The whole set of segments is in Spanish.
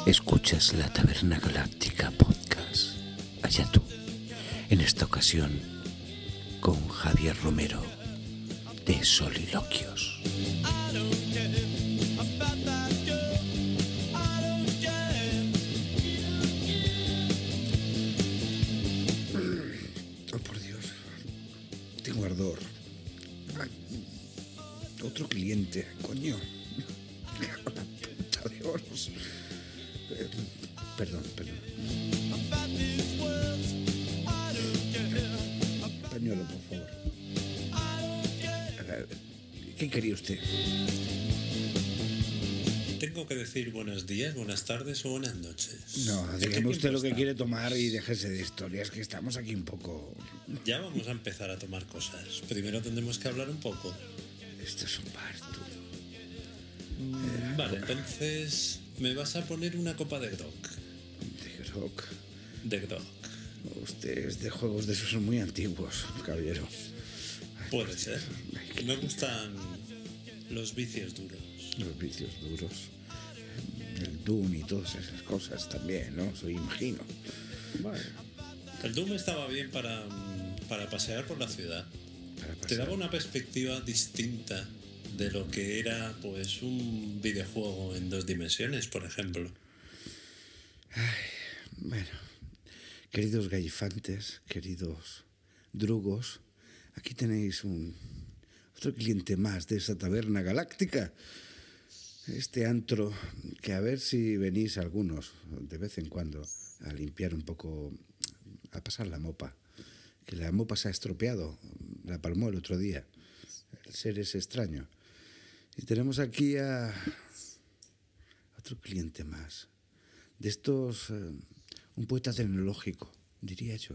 Escuchas la Taberna Galáctica Podcast. Allá tú. En esta ocasión con Javier Romero de Soliloquios. Oh, por Dios. Tengo ardor. Ay, otro cliente, coño. La puta de oros. Perdón. Pañuelo, por favor. A ver, ¿qué quería usted? Tengo que decir buenos días, buenas tardes o buenas noches. No, ¿En qué dígame usted tiempo lo que está? quiere tomar y déjese de historias, que estamos aquí un poco... Ya vamos a empezar a tomar cosas. Primero tendremos que hablar un poco. Esto es un parto. Vale, entonces me vas a poner una copa de grog. De rock. De grog. Usted es de juegos de esos muy antiguos, caballero. Puede ser. Me gustan los vicios duros. Los vicios duros. El Doom y todas esas cosas también, ¿no? Soy imagino. El Doom estaba bien para pasear por la ciudad. Para Te pasar. daba una perspectiva distinta de lo que era pues un videojuego en 2 dimensiones, por ejemplo. Bueno, queridos gallifantes, queridos drugos, aquí tenéis otro cliente más de esa taberna galáctica. Este antro, que a ver si venís algunos de vez en cuando a limpiar un poco, a pasar la mopa. Que la mopa se ha estropeado, la palmó el otro día. El ser es extraño. Y tenemos aquí a otro cliente más. De estos, un poeta tecnológico, diría yo.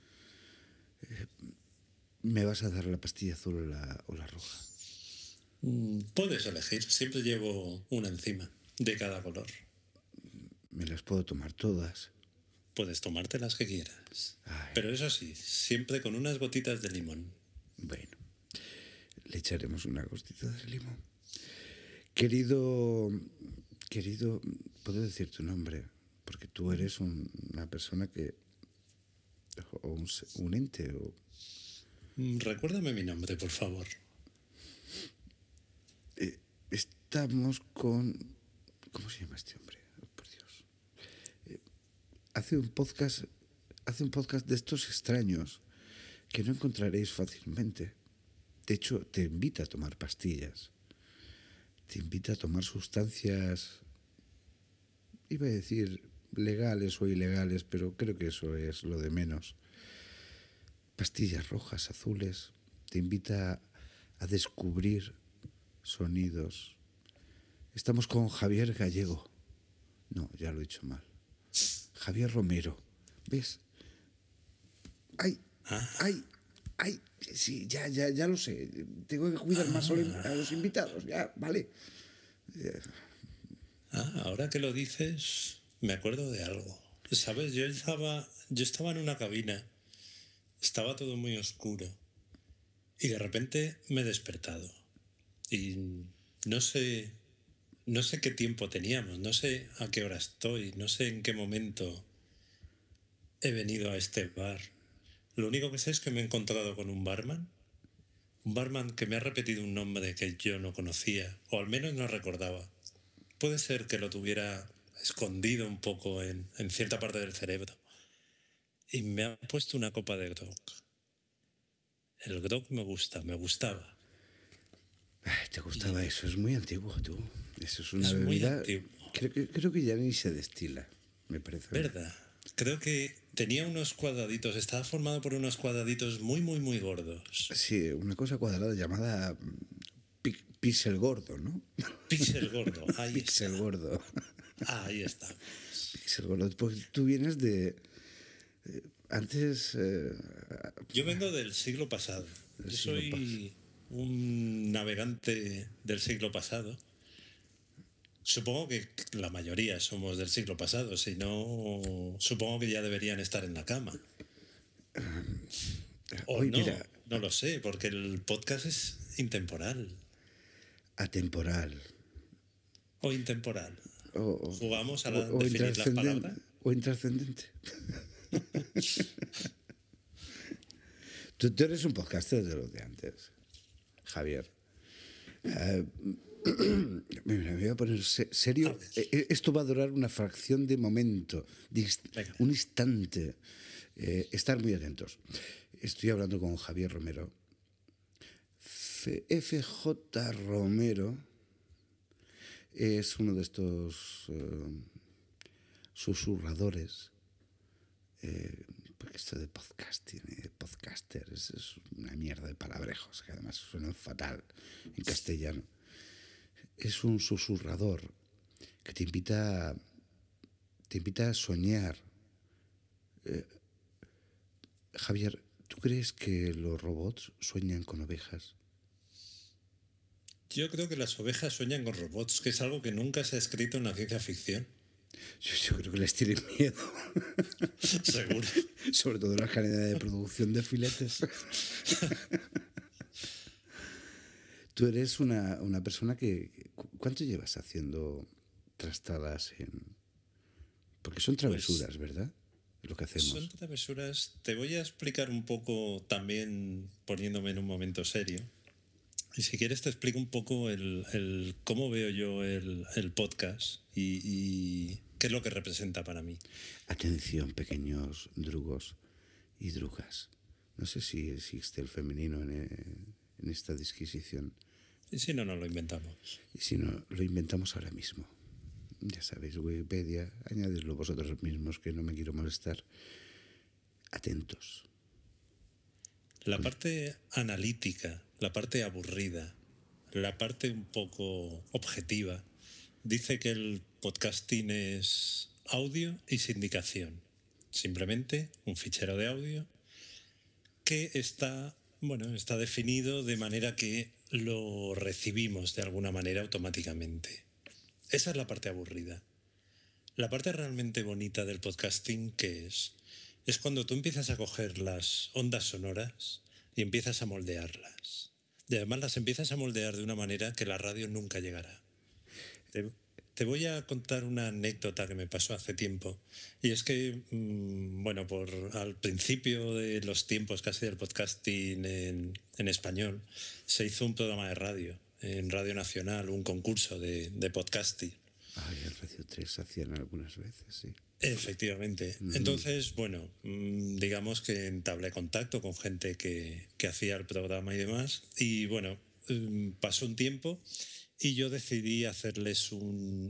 ¿Me vas a dar la pastilla azul o la roja? Puedes elegir, siempre llevo una encima, de cada color. Me las puedo tomar todas. Puedes tomarte las que quieras. Ay. Pero eso sí, siempre con unas gotitas de limón. Bueno, le echaremos una gotita de limón. Querido, puedo decir tu nombre, porque tú eres una persona que, o un ente, o Recuérdame mi nombre, por favor. estamos con, ¿cómo se llama este hombre? Oh, por Dios. Hace un podcast de estos extraños que no encontraréis fácilmente. De hecho, te invita a tomar pastillas. Te invita a tomar sustancias, iba a decir legales o ilegales, pero creo que eso es lo de menos. Pastillas rojas, azules. Te invita a descubrir sonidos. Estamos con Javier Gallego. No, ya lo he dicho mal. Javier Romero. ¿Ves? ¡Ay! Sí, ya lo sé. Tengo que cuidar más a los invitados. Ya, vale. Ahora que lo dices, me acuerdo de algo. ¿Sabes? Yo estaba en una cabina. Estaba todo muy oscuro. Y de repente me he despertado. Y no sé qué tiempo teníamos, no sé a qué hora estoy, no sé en qué momento he venido a este bar. Lo único que sé es que me he encontrado con un barman que me ha repetido un nombre que yo no conocía, o al menos no recordaba. Puede ser que lo tuviera escondido un poco en cierta parte del cerebro. Y me ha puesto una copa de grog. El grog me gustaba. Ay, ¿te gustaba eso? Es muy antiguo, tú. Eso es una Es muy bebida. antiguo. Creo que ya ni se destila, me parece. ¿Verdad? Creo que tenía unos cuadraditos, estaba formado por unos cuadraditos muy, muy, muy gordos. Sí, una cosa cuadrada llamada píxel gordo, ¿no? Píxel gordo, ahí Píxel está. gordo. Ahí está. Píxel gordo. Porque tú vienes de... antes... Yo vengo del siglo pasado. Del Yo siglo soy un navegante del siglo pasado. Supongo que la mayoría somos del siglo pasado, si no, supongo que ya deberían estar en la cama. O hoy, no, mira, no lo sé, porque el podcast es intemporal atemporal. o intemporal. Jugamos a o definir las palabras. O intrascendente. Tú eres un podcaster de los de antes, Javier. Me voy a poner serio. Esto va a durar una fracción de momento, un instante. Estar muy atentos. Estoy hablando con Javier Romero. FJ Romero es uno de estos susurradores. Porque esto de podcasting, podcaster, es una mierda de palabrejos que además suenan fatal en castellano. Es un susurrador que te invita a soñar. Javier, ¿tú crees que los robots sueñan con ovejas? Yo creo que las ovejas sueñan con robots, que es algo que nunca se ha escrito en la ciencia ficción. Yo creo que les tienen miedo. Seguro. Sobre todo la cadena de producción de filetes. Tú eres una persona que... ¿Cuánto llevas haciendo trastadas en...? Porque son travesuras, ¿verdad? Lo que hacemos. Son travesuras. Te voy a explicar un poco también poniéndome en un momento serio. Y si quieres te explico un poco el cómo veo yo el podcast y qué es lo que representa para mí. Atención, pequeños drugos y drugas. No sé si existe el femenino en esta disquisición. Y si no, nos lo inventamos. Y si no, lo inventamos ahora mismo. Ya sabéis, Wikipedia, añadidlo vosotros mismos, que no me quiero molestar. Atentos. La parte analítica, la parte aburrida, la parte un poco objetiva, dice que el podcasting es audio y sindicación. Simplemente un fichero de audio que está definido de manera que lo recibimos de alguna manera automáticamente. Esa es la parte aburrida. La parte realmente bonita del podcasting, ¿qué es? Es cuando tú empiezas a coger las ondas sonoras y empiezas a moldearlas. Y además las empiezas a moldear de una manera que la radio nunca llegará. Te voy a contar una anécdota que me pasó hace tiempo. Y es que, al principio de los tiempos casi del podcasting en español, se hizo un programa de radio, en Radio Nacional, un concurso de podcasting. Ay, en Radio 3 hacían algunas veces, sí. Efectivamente. Entonces, digamos que entablé contacto con gente que hacía el programa y demás. Y pasó un tiempo y yo decidí hacerles un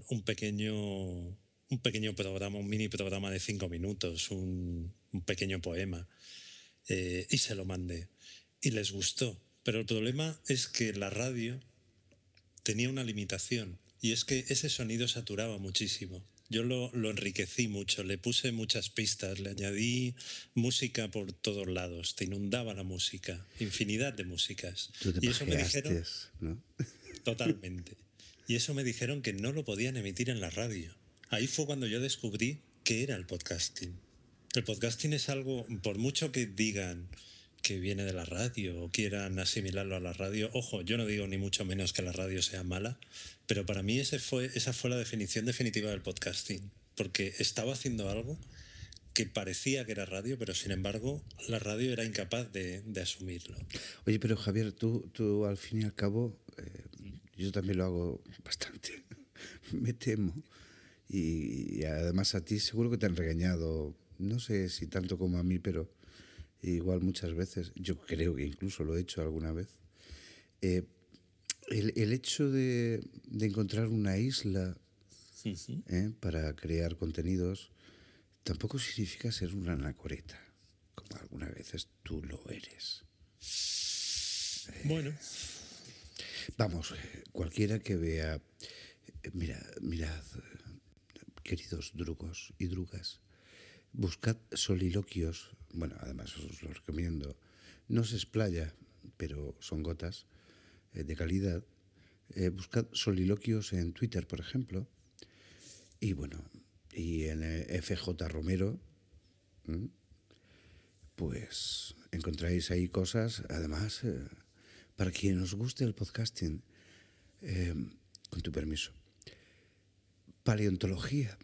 pequeño programa, un mini programa de 5 minutos, un pequeño poema. Y se lo mandé. Y les gustó. Pero el problema es que la radio tenía una limitación. Y es que ese sonido saturaba muchísimo. Yo lo enriquecí mucho, le puse muchas pistas, le añadí música por todos lados, te inundaba la música, infinidad de músicas. Tú te y eso me dijeron, ¿no? Totalmente. Y eso me dijeron que no lo podían emitir en la radio. Ahí fue cuando yo descubrí qué era el podcasting. El podcasting es algo, por mucho que digan que viene de la radio o quieran asimilarlo a la radio. Ojo, yo no digo ni mucho menos que la radio sea mala, pero para mí esa fue la definición definitiva del podcasting, porque estaba haciendo algo que parecía que era radio, pero sin embargo la radio era incapaz de asumirlo. Oye, pero Javier, tú al fin y al cabo, yo también lo hago bastante, me temo, y además a ti seguro que te han regañado, no sé si tanto como a mí, pero igual muchas veces, yo creo que incluso lo he hecho alguna vez. El hecho de encontrar una isla para crear contenidos tampoco significa ser una anacoreta, como algunas veces tú lo eres. Vamos, cualquiera que vea... Mirad, queridos drugos y drugas, buscad soliloquios. Bueno, además os lo recomiendo. No se explaya, pero son gotas de calidad. Buscad soliloquios en Twitter, por ejemplo. Y en FJ Romero, pues encontráis ahí cosas. Además, para quien os guste el podcasting, con tu permiso, paleontología.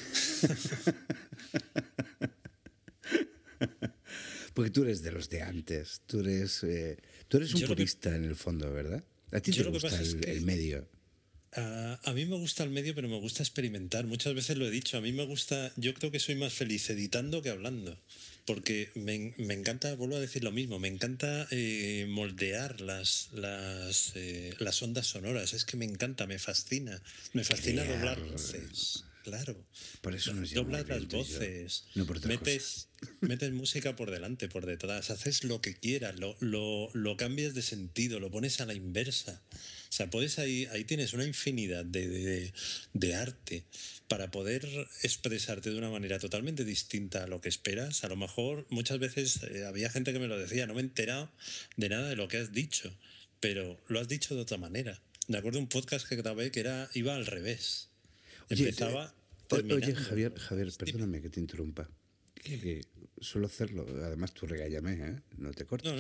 Porque tú eres de los de antes. Tú eres un purista en el fondo, ¿verdad? A ti te gusta el medio. A mí me gusta el medio, pero me gusta experimentar. Muchas veces lo he dicho. A mí me gusta. Yo creo que soy más feliz editando que hablando. Porque me encanta, vuelvo a decir lo mismo, me encanta moldear las ondas sonoras. Es que me encanta, me fascina. Me fascina doblar voces. Claro. Por eso nos doblas las voces. No por otra cosa. Metes música por delante, por detrás. Haces lo que quieras. Lo cambias de sentido. Lo pones a la inversa. O sea, puedes ahí tienes una infinidad de arte para poder expresarte de una manera totalmente distinta a lo que esperas. A lo mejor muchas veces había gente que me lo decía, no me he enterado de nada de lo que has dicho, pero lo has dicho de otra manera. Me acuerdo de un podcast que grabé que iba al revés. Empezaba Oye, Javier, perdóname que te interrumpa. Que suelo hacerlo, además tú regáñame, ¿eh? No te cortes.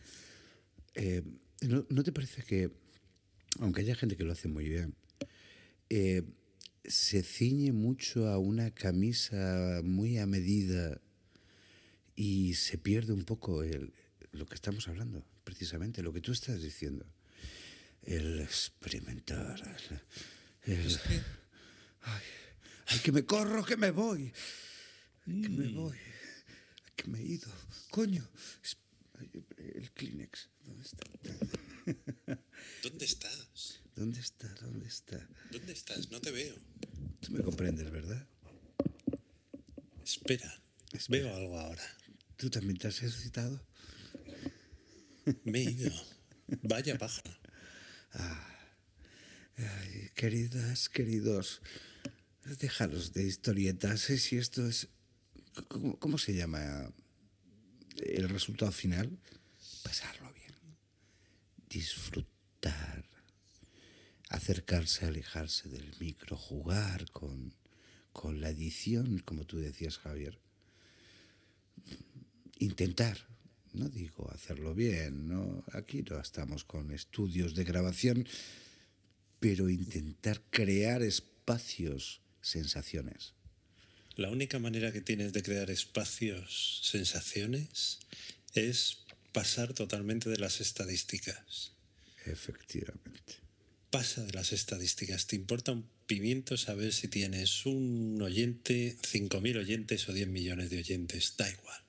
No. ¿No te parece que, aunque haya gente que lo hace muy bien, se ciñe mucho a una camisa muy a medida y se pierde un poco lo que estamos hablando, precisamente, lo que tú estás diciendo? El experimentar, Ay, que me corro, que me voy. Que me voy. Que me he ido. Coño. El Kleenex. ¿Dónde está? ¿Dónde estás? ¿Dónde está? ¿Dónde está? ¿Dónde estás? No te veo. Tú me comprendes, ¿verdad? Espera. Veo algo ahora. ¿Tú también te has excitado? Me he ido. Vaya paja. Ay, queridas, queridos, déjalos de historietas. Si esto es... ¿Cómo se llama el resultado final? Pasarlo bien. Disfrutar. Acercarse, alejarse del micro. Jugar con la edición, como tú decías, Javier. Intentar. No digo hacerlo bien, ¿no? Aquí no estamos con estudios de grabación, pero intentar crear espacios, sensaciones. La única manera que tienes de crear espacios, sensaciones, es pasar totalmente de las estadísticas. Efectivamente. Pasa de las estadísticas. Te importa un pimiento saber si tienes un oyente, 5.000 oyentes o 10 millones de oyentes. Da igual.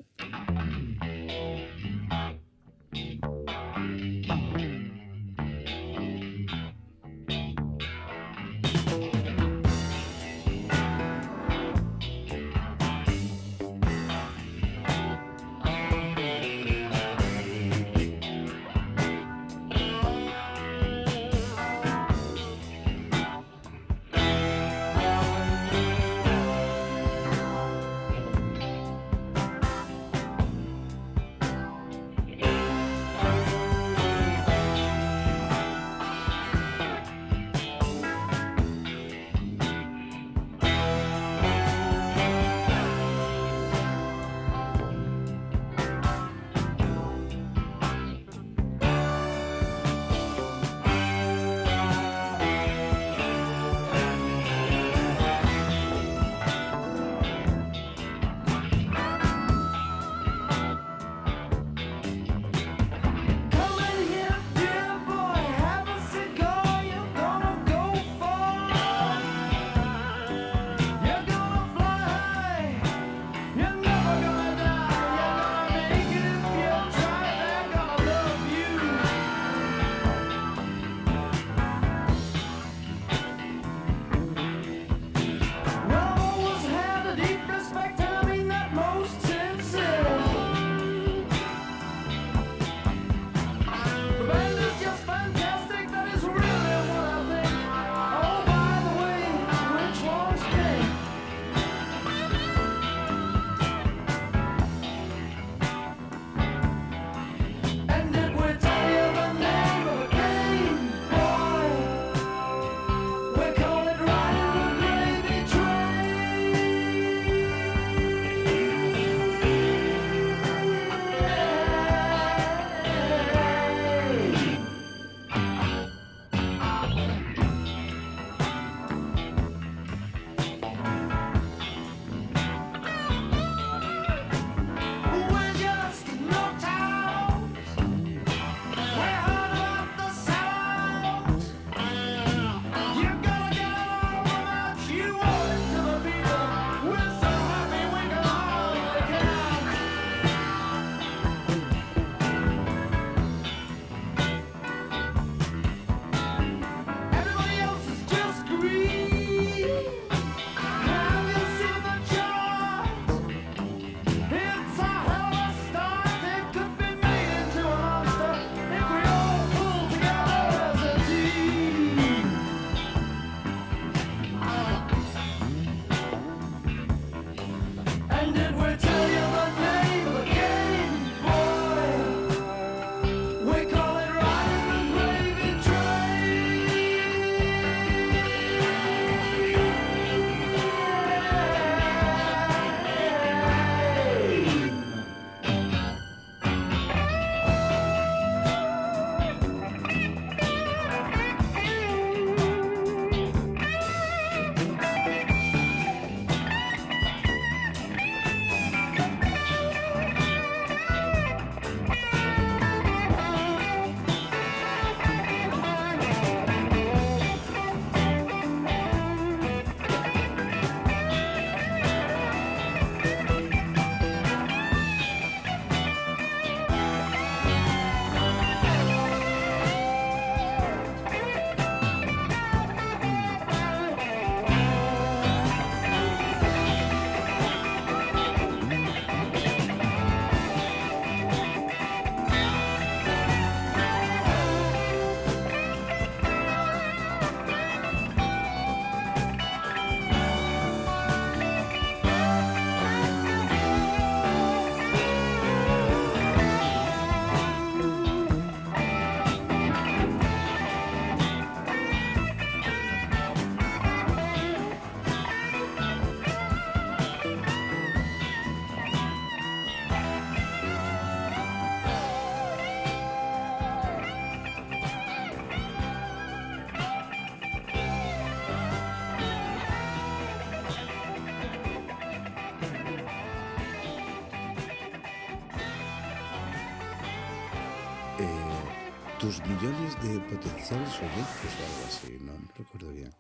tus millones de potenciales oyentes o algo así, no recuerdo bien.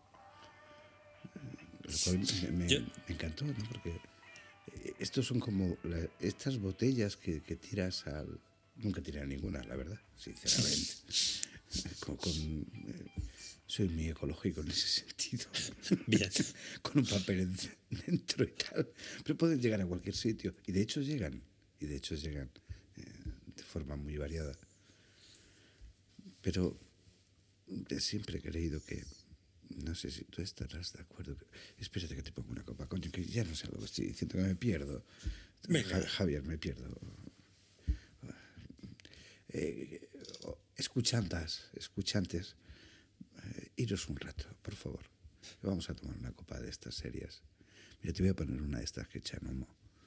Lo cual me encantó, ¿no? Porque estos son como estas botellas que tiras al... Nunca tiré ninguna, la verdad, sinceramente. Soy muy ecológico en ese sentido. Bien. Con un papel dentro y tal. Pero pueden llegar a cualquier sitio. Y de hecho llegan. De forma muy variada. Pero siempre he creído que... No sé si tú estarás de acuerdo. Espérate que te pongo una copa, coño, que ya no sé lo que estoy diciendo, que me pierdo. Javier, me pierdo. Escuchantes, iros un rato, por favor. Vamos a tomar una copa de estas serias. Mira, te voy a poner una de estas que echan humo.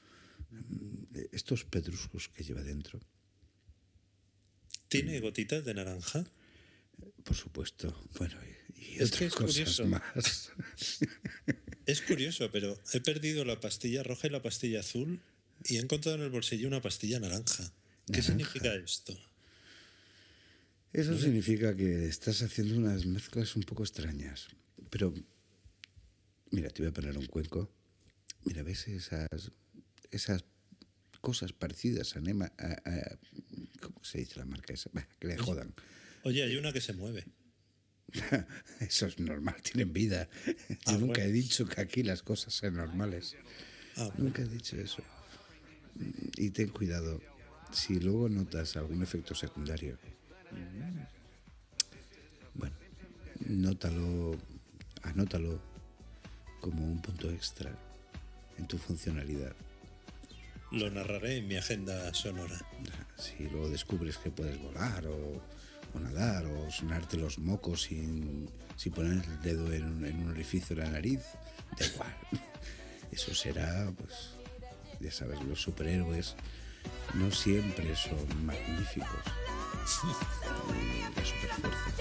Estos pedruscos que lleva dentro. ¿Tiene gotitas de naranja? Por supuesto. Bueno, y Es que otras cosas curioso. más. Es curioso, pero he perdido la pastilla roja y la pastilla azul y he encontrado en el bolsillo una pastilla naranja. ¿Qué significa esto? Eso significa que estás haciendo unas mezclas un poco extrañas. Pero, mira, te voy a poner un cuenco. Mira, ¿ves esas cosas parecidas a ¿cómo se dice la marca esa? Bah, que le jodan. Oye, hay una que se mueve. Eso es normal, tienen vida. Yo nunca he dicho que aquí las cosas sean normales. Nunca he dicho eso. Y ten cuidado, si luego notas algún efecto secundario, bueno, anótalo como un punto extra en tu funcionalidad. Lo narraré en mi agenda sonora. Si luego descubres que puedes volar o nadar o sonarte los mocos sin poner el dedo en un orificio de la nariz, da igual. Eso será, pues, ya sabes, los superhéroes no siempre son magníficos. Las superfuerzas.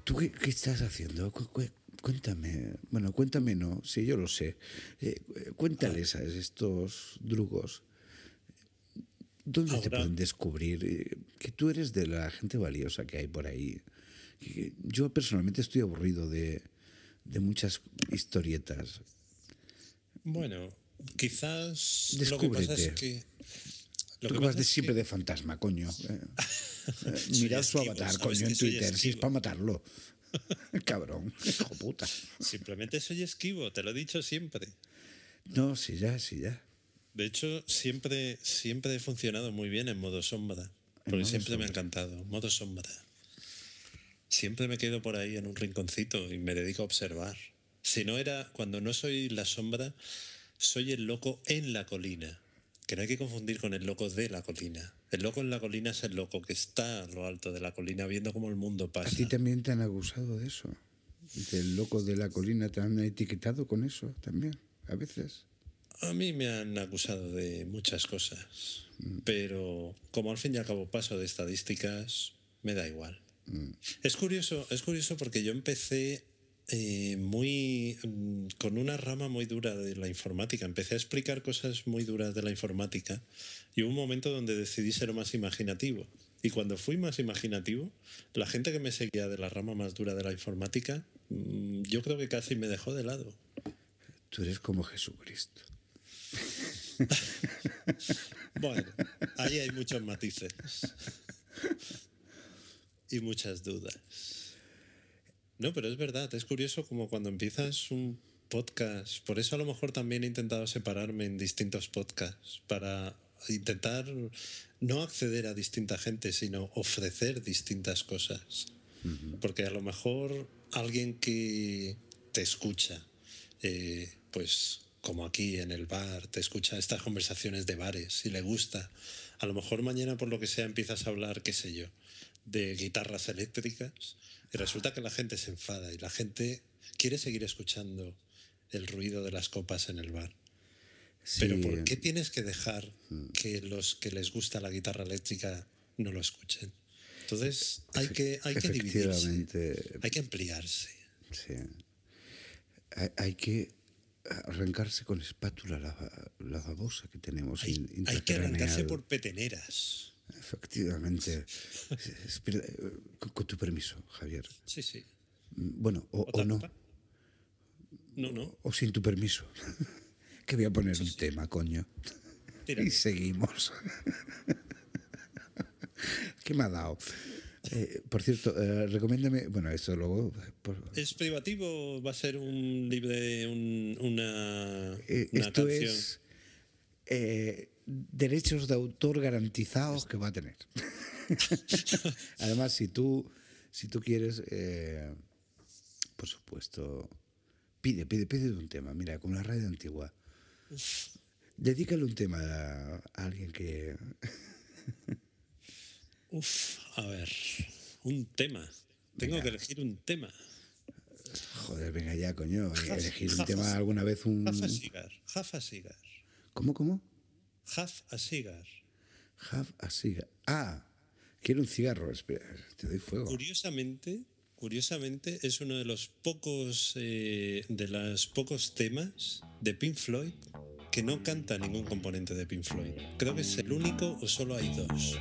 ¿Tú qué estás haciendo? Cuéntame. Bueno, cuéntame no, sí, yo lo sé. Cuéntales a estos drugos. ¿Dónde te pueden descubrir? Que tú eres de la gente valiosa que hay por ahí. Yo personalmente estoy aburrido de muchas historietas. Bueno, quizás Descúbrete. lo que pasa es que... Tú que vas de siempre de fantasma, coño. Mirad su esquivo, avatar, sabes coño, que en soy Twitter, si es esquivo. para matarlo. Cabrón, hijo puta. Simplemente soy esquivo, te lo he dicho siempre. No, sí, ya. De hecho, siempre he funcionado muy bien en modo sombra. Porque modo siempre me ha sombra. encantado. Modo sombra. Siempre me quedo por ahí en un rinconcito y me dedico a observar. Si no era, cuando no soy la sombra, soy el loco en la colina. Que no hay que confundir con el loco de la colina. El loco en la colina es el loco que está a lo alto de la colina viendo cómo el mundo ¿A pasa. ti también te han acusado de eso? ¿Del loco de la colina te han etiquetado con eso también? A veces. A mí me han acusado de muchas cosas, pero como al fin y al cabo paso de estadísticas, me da igual. Es curioso porque yo empecé con una rama muy dura de la informática. Empecé a explicar cosas muy duras de la informática y hubo un momento donde decidí ser más imaginativo. Y cuando fui más imaginativo, la gente que me seguía de la rama más dura de la informática, yo creo que casi me dejó de lado. Tú eres como Jesucristo. Bueno, ahí hay muchos matices y muchas dudas. No, pero es verdad, es curioso como cuando empiezas un podcast. Por eso a lo mejor también he intentado separarme en distintos podcasts para intentar no acceder a distinta gente, sino ofrecer distintas cosas. Porque a lo mejor alguien que te escucha, pues como aquí en el bar, te escucha estas conversaciones de bares y le gusta. A lo mejor mañana, por lo que sea, empiezas a hablar, qué sé yo, de guitarras eléctricas y resulta que la gente se enfada y la gente quiere seguir escuchando el ruido de las copas en el bar. Sí. Pero ¿por qué tienes que dejar que los que les gusta la guitarra eléctrica no lo escuchen? Entonces hay que dividirse, hay que ampliarse. Sí. Hay que arrancarse con espátula la babosa que tenemos. Hay que arrancarse por peteneras. Efectivamente. Espera, con tu permiso, Javier. Sí, sí. Bueno, o no. Copa? No. O sin tu permiso. Que voy a poner un tema, coño. Tírate. Y seguimos. ¿Qué me ha dado? Por cierto, recomiéndame. Bueno, eso luego. ¿Es privativo o va a ser un libre, una esto canción? es derechos de autor garantizados que va a tener. Además, si tú quieres, por supuesto, pide un tema. Mira, como la radio antigua. Dedícale un tema a alguien que... A ver, un tema. Tengo que elegir un tema. Joder, venga ya, coño. Elegir un tema alguna vez un... Half a cigar. ¿Cómo? Half a cigar. Have a cigar. Ah, quiero un cigarro. Espera, te doy fuego. Curiosamente es uno de los pocos temas de Pink Floyd que no canta ningún componente de Pink Floyd. Creo que es el único o solo hay dos.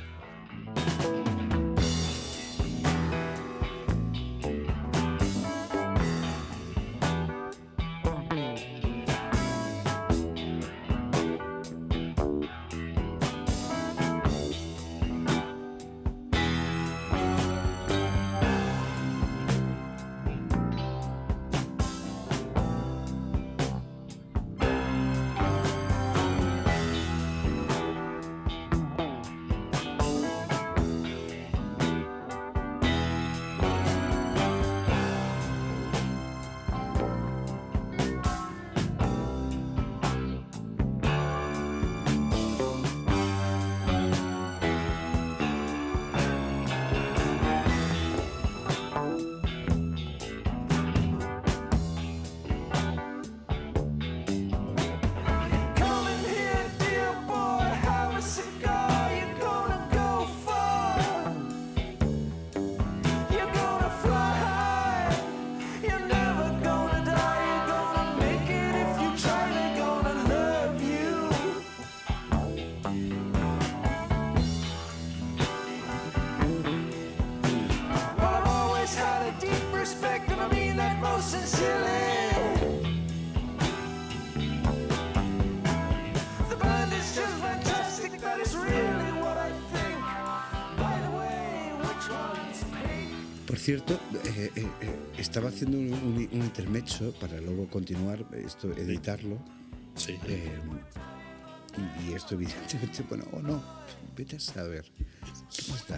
Por cierto, estaba haciendo un intermezzo para luego continuar, editarlo. Sí. Y esto evidentemente, bueno, o no, vete a saber. ¿Cómo está?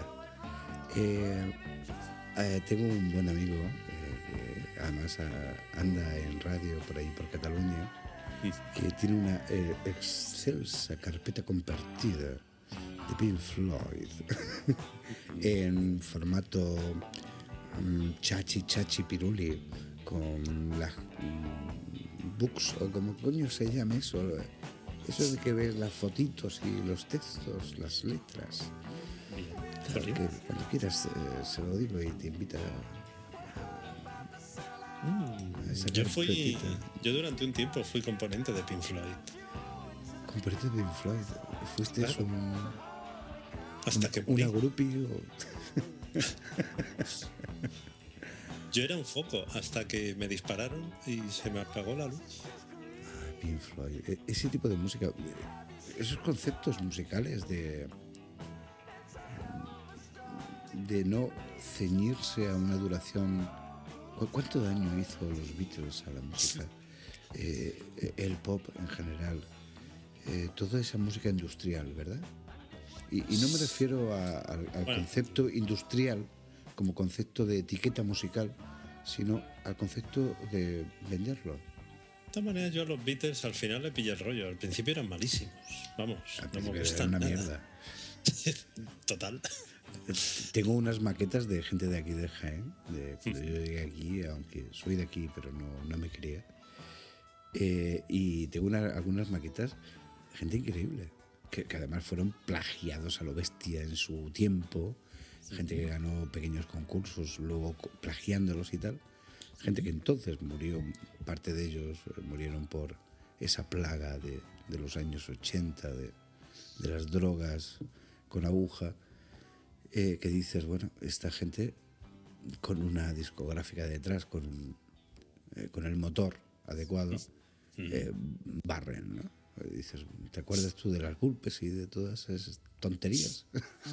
Tengo un buen amigo que además anda en radio por ahí, por Cataluña, que tiene una excelsa carpeta compartida de Pink Floyd en formato chachi piruli, con las books, o como coño se llama eso de que ves las fotitos y los textos, las letras. Claro, que cuando quieras se lo digo y te invita a esa carpetita. Yo durante un tiempo fui componente de Pink Floyd. Componente de Pink Floyd. ¿Fuiste Claro. Hasta que una morí. groupie o...? Yo era un foco hasta que me dispararon y se me apagó la luz. Pink Floyd, ese tipo de música, esos conceptos musicales de no ceñirse a una duración. ¿Cuánto daño hizo los Beatles a la música? El pop en general, toda esa música industrial, ¿verdad? Y no me refiero al concepto industrial como concepto de etiqueta musical, sino al concepto de venderlo. De todas maneras, yo a los Beatles al final le pillé el rollo. Al principio eran malísimos. Vamos, no me Era gustan una nada. mierda. Total. Tengo unas maquetas de gente de aquí de Jaén, cuando yo llegué aquí, aunque soy de aquí, pero no me crié. Y tengo algunas maquetas, gente increíble, que además fueron plagiados a lo bestia en su tiempo, gente que ganó pequeños concursos, luego plagiándolos y tal. Gente que entonces murió, parte de ellos murieron por esa plaga de los años 80, de las drogas con aguja. Que dices, bueno, esta gente con una discográfica detrás, con el motor adecuado, barren, ¿no? Dices, ¿te acuerdas tú de las Bulpes y de todas esas tonterías?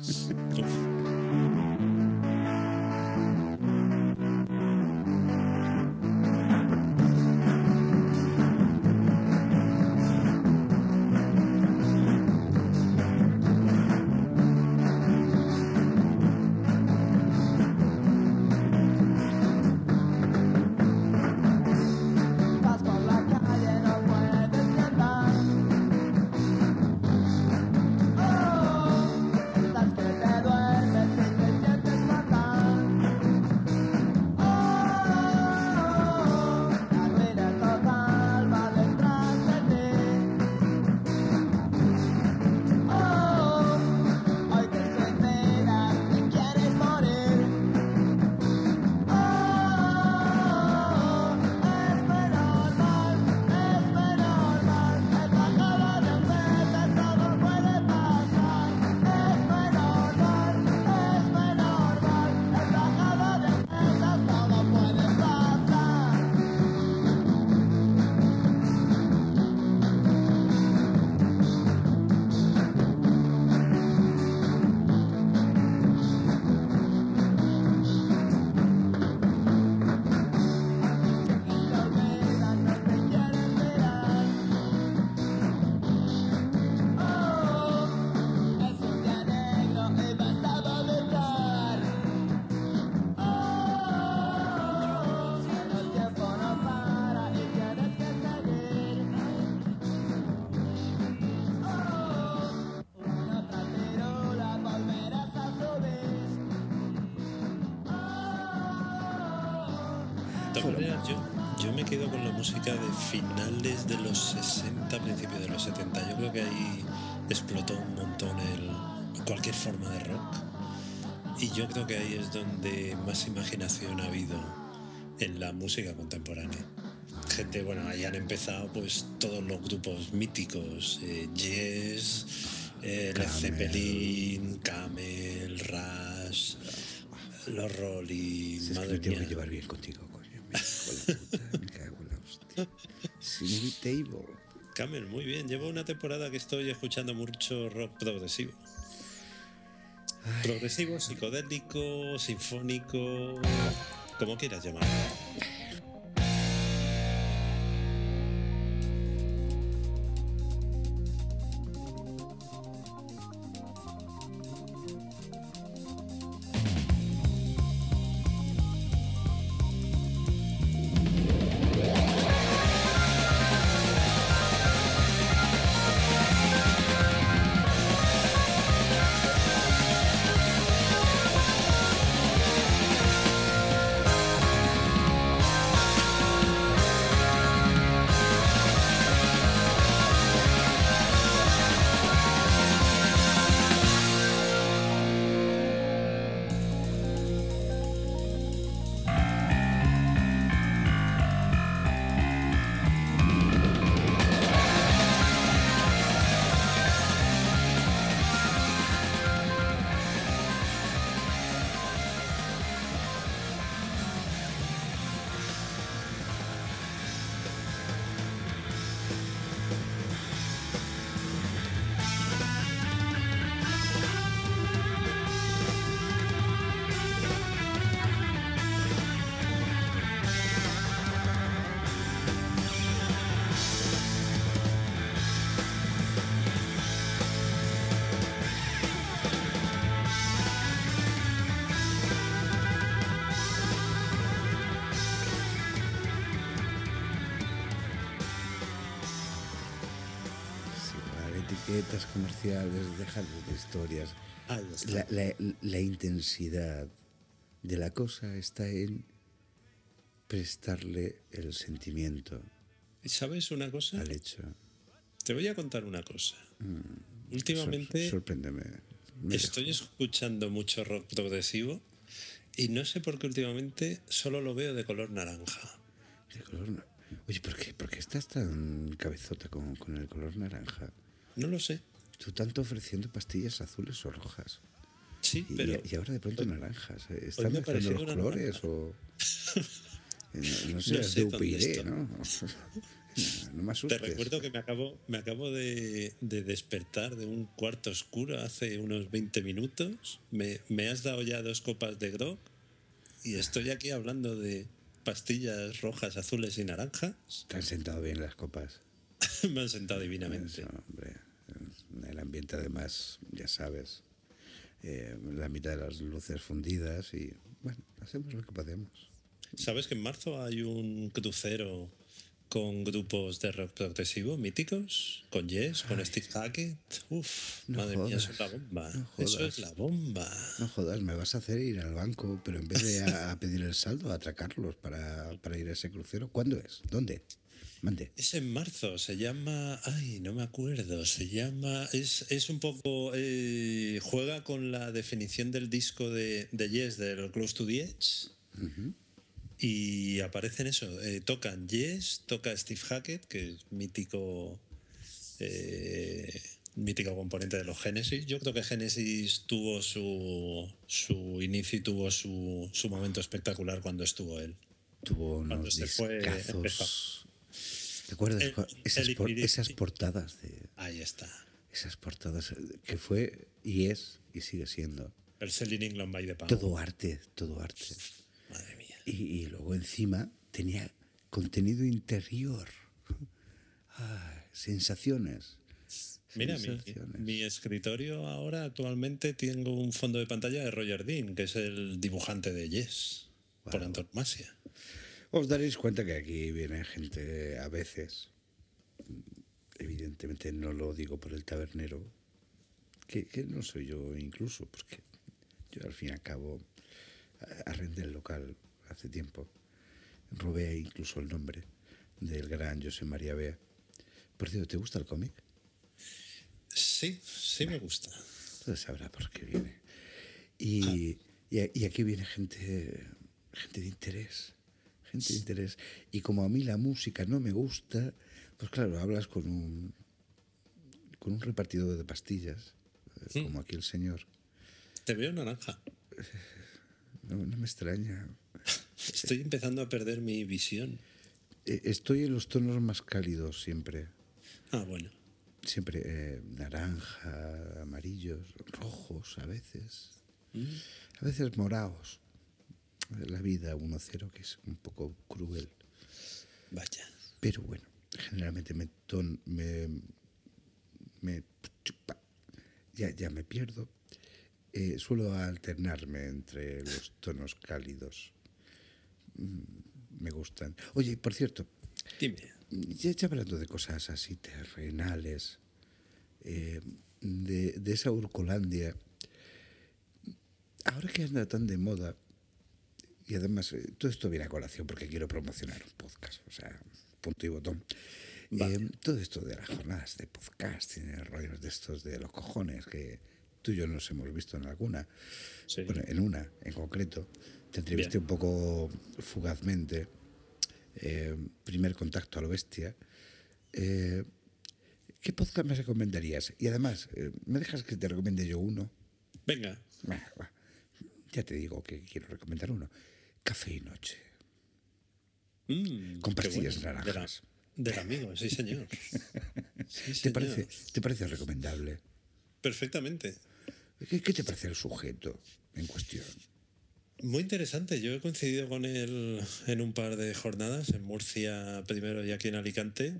De todas maneras, yo me quedo con la música de finales de los 60, principios de los 70. Yo creo que ahí explotó un montón cualquier forma de rock. Y yo creo que ahí es donde más imaginación ha habido en la música contemporánea. Gente, bueno, ahí han empezado pues todos los grupos míticos, Yes, Led Zeppelin, Camel, Rush, los Rolling, Es que madre me tengo mía. que llevar bien contigo, coño. Me cago en la hostia. Inevitable. Camel, muy bien. Llevo una temporada que estoy escuchando mucho rock progresivo. Progresivo, psicodélico, sinfónico, como quieras llamarlo. Etiquetas comerciales, dejar de historias. Ahí está. La intensidad de la cosa está en prestarle el sentimiento ¿Sabes una cosa? al hecho. Te voy a contar una cosa. Últimamente Sorpréndeme. estoy escuchando mucho rock progresivo y no sé por qué últimamente solo lo veo de color naranja. De color. Oye, ¿por qué estás tan cabezota con el color naranja? No lo sé. Tú tanto ofreciendo pastillas azules o rojas. Sí, pero... Y ahora de pronto naranjas. ¿Están me mezclando pareció los una colores naranja. o...? No No seas sé de dónde UPyD, está. ¿no? No me Te asustes. recuerdo que me acabo de despertar de un cuarto oscuro hace unos 20 minutos. Me has dado ya 2 copas de grog y estoy aquí hablando de pastillas rojas, azules y naranjas. Te han sentado bien las copas. Me han sentado divinamente. Eso, hombre. El ambiente además, ya sabes, la mitad de las luces fundidas y, bueno, hacemos lo que podemos. ¿Sabes que en marzo hay un crucero con grupos de rock progresivo míticos? Con Yes, con Steve Hackett. Uf, No madre mía, jodas, eso es la bomba. no Eso jodas. es la bomba. No jodas, me vas a hacer ir al banco, pero en vez de a pedir el saldo, a atracarlos para ir a ese crucero. ¿Cuándo es? ¿Dónde? Mande. Es en marzo, se llama... Ay, no me acuerdo, se llama... Es un poco... juega con la definición del disco de Yes, del Close to the Edge. Y aparecen eso, tocan Yes, toca Steve Hackett, que es mítico componente de los Genesis. Yo creo que Genesis tuvo su inicio y tuvo su momento espectacular cuando estuvo él. Tuvo Cuando unos se fue, discazos. ¿Te acuerdas? Esas portadas de... Ahí está. Esas portadas que fue y es y sigue siendo. El Selling England by the Pound. Todo arte, todo arte. Madre mía. Y luego encima tenía contenido interior. Sensaciones. Mira, Sensaciones. mi escritorio ahora actualmente tengo un fondo de pantalla de Roger Dean, que es el dibujante de Yes, por antonomasia. Os daréis cuenta que aquí viene gente a veces, evidentemente no lo digo por el tabernero, que no soy yo incluso, porque yo al fin y al cabo arrendé el local hace tiempo, robé incluso el nombre del gran José María Bea. Por cierto, ¿te gusta el cómic? Sí, sí me gusta. Entonces sabrá por qué viene. Y aquí viene gente de interés. Gente de interés. Y como a mí la música no me gusta, pues claro, hablas con un repartidor de pastillas, como aquí el señor. Te veo naranja. No me extraña. Estoy empezando a perder mi visión. Estoy en los tonos más cálidos siempre. Ah, bueno. naranja, amarillos, rojos a veces. A veces morados. La vida 1-0, que es un poco cruel. Vaya. Pero bueno, generalmente ya me pierdo. Suelo alternarme entre los tonos cálidos. Me gustan. Oye, por cierto, Dime. ya hablando de cosas así terrenales, de esa Urcolandia, ahora que anda tan de moda, y además todo esto viene a colación porque quiero promocionar un podcast, o sea, punto y botón. Vale. Todo esto de las jornadas de podcast y de rollos de estos de los cojones que tú y yo nos hemos visto en alguna, Sí. bueno, en una en concreto, te entrevisté un poco fugazmente, primer contacto a lo bestia. ¿Qué podcast me recomendarías? Y además, ¿me dejas que te recomiende yo uno? Venga. Ya te digo que quiero recomendar uno. Café y Noche. Con Qué pastillas bueno. naranjas. Del amigo, sí, señor. Sí, ¿Te señor. parece recomendable? Perfectamente. ¿Qué te parece el sujeto en cuestión? Muy interesante. Yo he coincidido con él en un par de jornadas, en Murcia primero y aquí en Alicante.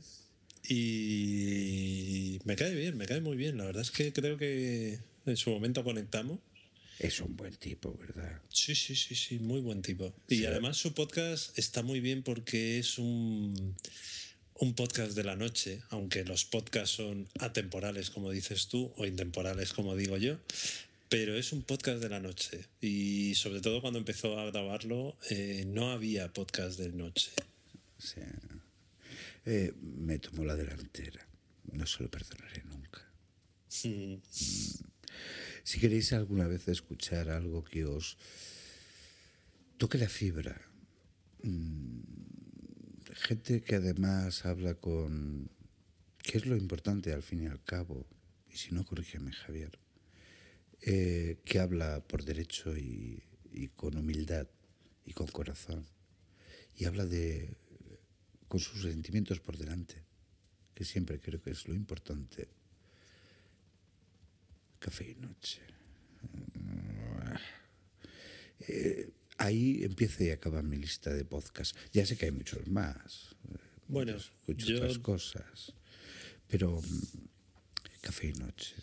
Y me cae bien, me cae muy bien. La verdad es que creo que en su momento conectamos. Es un buen tipo, ¿verdad? Sí, muy buen tipo. Y Sí. además su podcast está muy bien porque es un podcast de la noche, aunque los podcasts son atemporales, como dices tú, o intemporales, como digo yo, pero es un podcast de la noche. Y sobre todo cuando empezó a grabarlo, no había podcast de noche. Sí. Me tomó la delantera. No se lo perdonaré nunca. Si queréis alguna vez escuchar algo que os toque la fibra, gente que además habla con... que es lo importante al fin y al cabo, y si no, corrígeme, Javier, que habla por derecho y con humildad y con corazón, y habla con sus sentimientos por delante, que siempre creo que es lo importante. Café y Noche. Ahí empieza y acaba mi lista de podcasts. Ya sé que hay muchos más. Bueno, Escucho otras cosas. Pero Café y Noche.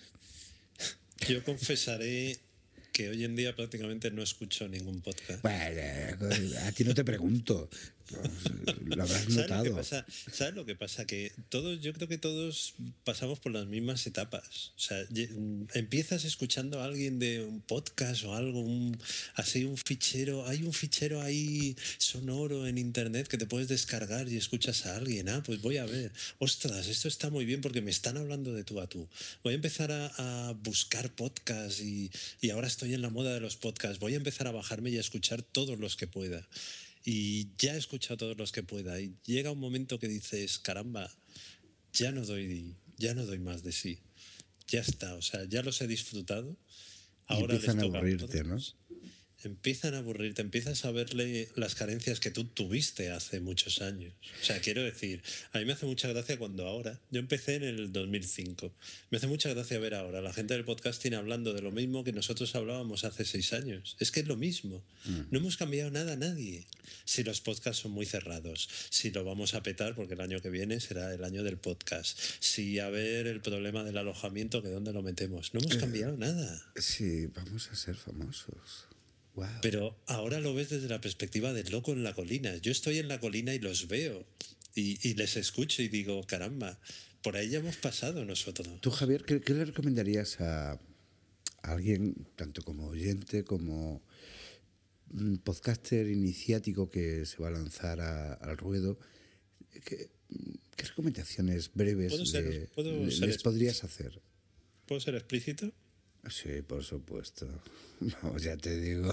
yo confesaré que hoy en día prácticamente no escucho ningún podcast. Bueno, a ti no te pregunto. Lo habrás notado. ¿Sabes lo que pasa? Que yo creo que todos pasamos por las mismas etapas. O sea, empiezas escuchando a alguien de un podcast o algo, así un fichero. Hay un fichero ahí sonoro en internet que te puedes descargar y escuchas a alguien. Pues voy a ver. Ostras, esto está muy bien porque me están hablando de tú a tú. Voy a empezar a buscar podcasts y ahora estoy en la moda de los podcasts. Voy a empezar a bajarme y a escuchar todos los que pueda. Y ya he escuchado todos los que pueda y llega un momento que dices, caramba, ya no doy más de sí, ya está, o sea, ya los he disfrutado, ahora y empiezan les a toca aburrirte, ¿no? Empiezan a aburrirte, empiezas a verle las carencias que tú tuviste hace muchos años. O sea, quiero decir, a mí me hace mucha gracia cuando ahora, yo empecé en el 2005, me hace mucha gracia ver ahora a la gente del podcasting hablando de lo mismo que nosotros hablábamos hace 6 años. Es que es lo mismo, no hemos cambiado nada a nadie. Si los podcasts son muy cerrados, si lo vamos a petar porque el año que viene será el año del podcast, si a ver el problema del alojamiento, que dónde lo metemos, no hemos cambiado nada. Sí, vamos a ser famosos. Wow. Pero ahora lo ves desde la perspectiva del loco en la colina. Yo estoy en la colina y los veo y les escucho y digo, caramba, por ahí ya hemos pasado nosotros. Tú, Javier, ¿qué le recomendarías a alguien, tanto como oyente como podcaster iniciático que se va a lanzar al ruedo? ¿Qué recomendaciones breves les podrías hacer? ¿Puedo ser explícito? Sí, por supuesto. No, ya te digo.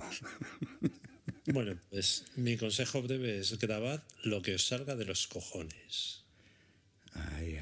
Bueno, pues mi consejo breve es grabad lo que os salga de los cojones. Ay.